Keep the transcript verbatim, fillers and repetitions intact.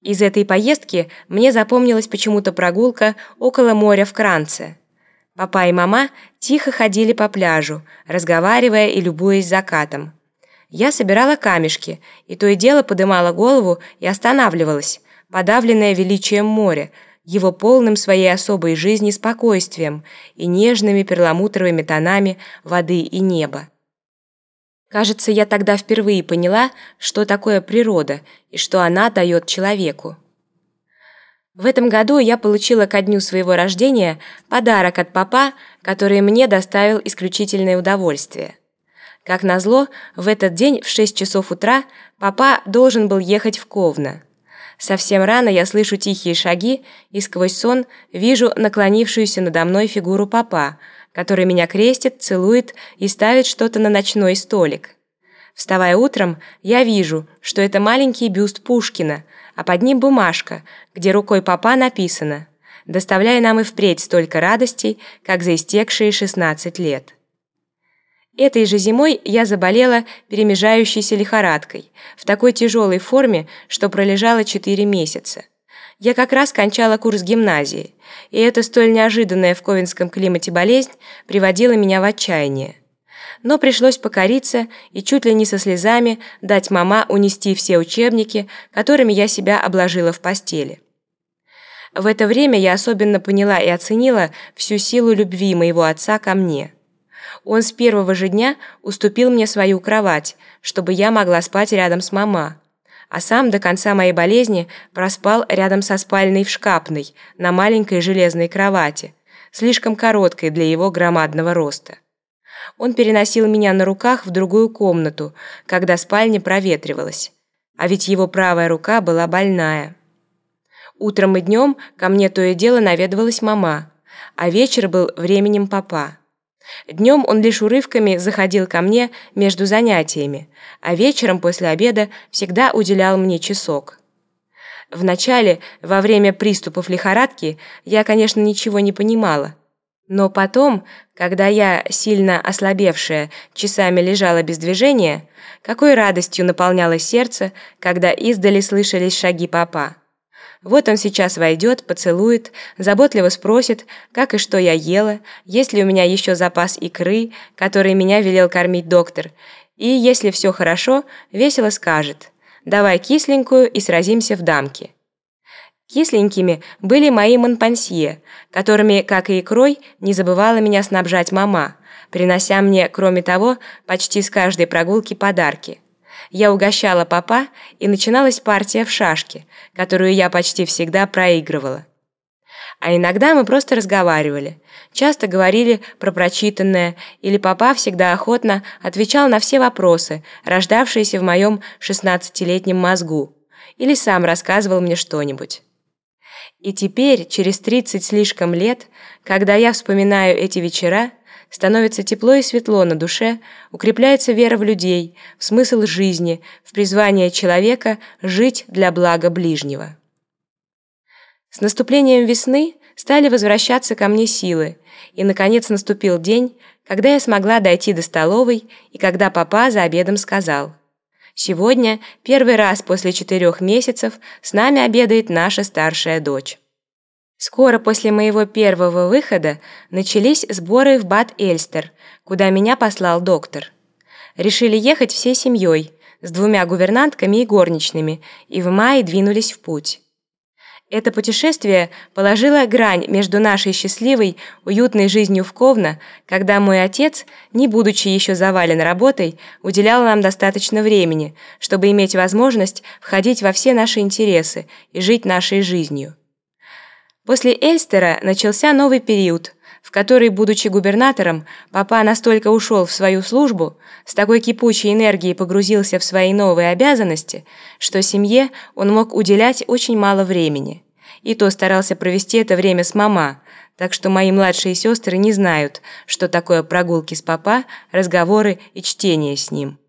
Из этой поездки мне запомнилась почему-то прогулка около моря в Кранце. Папа и мама тихо ходили по пляжу, разговаривая и любуясь закатом. Я собирала камешки, и то и дело подымала голову и останавливалась, подавленная величием моря, его полным своей особой жизни спокойствием и нежными перламутровыми тонами воды и неба. Кажется, я тогда впервые поняла, что такое природа и что она дает человеку. В этом году я получила ко дню своего рождения подарок от папа, который мне доставил исключительное удовольствие. Как назло, в этот день в шесть часов утра папа должен был ехать в Ковно. Совсем рано я слышу тихие шаги и сквозь сон вижу наклонившуюся надо мной фигуру папа, который меня крестит, целует и ставит что-то на ночной столик. Вставая утром, я вижу, что это маленький бюст Пушкина, а под ним бумажка, где рукой папа написано: «Доставляя нам и впредь столько радостей, как за истекшие шестнадцать лет». Этой же зимой я заболела перемежающейся лихорадкой, в такой тяжелой форме, что пролежала четыре месяца. Я как раз кончала курс гимназии, и эта столь неожиданная в ковенском климате болезнь приводила меня в отчаяние. Но пришлось покориться и чуть ли не со слезами дать мама унести все учебники, которыми я себя обложила в постели. В это время я особенно поняла и оценила всю силу любви моего отца ко мне. Он с первого же дня уступил мне свою кровать, чтобы я могла спать рядом с мама, а сам до конца моей болезни проспал рядом со спальной в Шкапной на маленькой железной кровати, слишком короткой для его громадного роста. Он переносил меня на руках в другую комнату, когда спальня проветривалась, а ведь его правая рука была больная. Утром и днем ко мне то и дело наведывалась мама, а вечер был временем папа. Днем он лишь урывками заходил ко мне между занятиями, а вечером после обеда всегда уделял мне часок. Вначале, во время приступов лихорадки, я, конечно, ничего не понимала. Но потом, когда я, сильно ослабевшая, часами лежала без движения, какой радостью наполнялось сердце, когда издали слышались шаги папа. Вот он сейчас войдет, поцелует, заботливо спросит, как и что я ела, есть ли у меня еще запас икры, который меня велел кормить доктор, и, если все хорошо, весело скажет: «Давай кисленькую и сразимся в дамки». Кисленькими были мои монпансье, которыми, как и икрой, не забывала меня снабжать мама, принося мне, кроме того, почти с каждой прогулки подарки. Я угощала папа, и начиналась партия в шашки, которую я почти всегда проигрывала. А иногда мы просто разговаривали, часто говорили про прочитанное, или папа всегда охотно отвечал на все вопросы, рождавшиеся в моем шестнадцатилетнем мозгу, или сам рассказывал мне что-нибудь. И теперь, через тридцать слишком лет, когда я вспоминаю эти вечера, становится тепло и светло на душе, укрепляется вера в людей, в смысл жизни, в призвание человека жить для блага ближнего. С наступлением весны стали возвращаться ко мне силы, и, наконец, наступил день, когда я смогла дойти до столовой, и когда папа за обедом сказал: «Сегодня, первый раз после четырех месяцев, с нами обедает наша старшая дочь». Скоро после моего первого выхода начались сборы в Бад-Эльстер, куда меня послал доктор. Решили ехать всей семьей, с двумя гувернантками и горничными, и в мае двинулись в путь. Это путешествие положило грань между нашей счастливой, уютной жизнью в Ковно, когда мой отец, не будучи еще завален работой, уделял нам достаточно времени, чтобы иметь возможность входить во все наши интересы и жить нашей жизнью. После Эльстера начался новый период, в который, будучи губернатором, папа настолько ушел в свою службу, с такой кипучей энергией погрузился в свои новые обязанности, что семье он мог уделять очень мало времени. И то старался провести это время с мама, так что мои младшие сестры не знают, что такое прогулки с папа, разговоры и чтение с ним.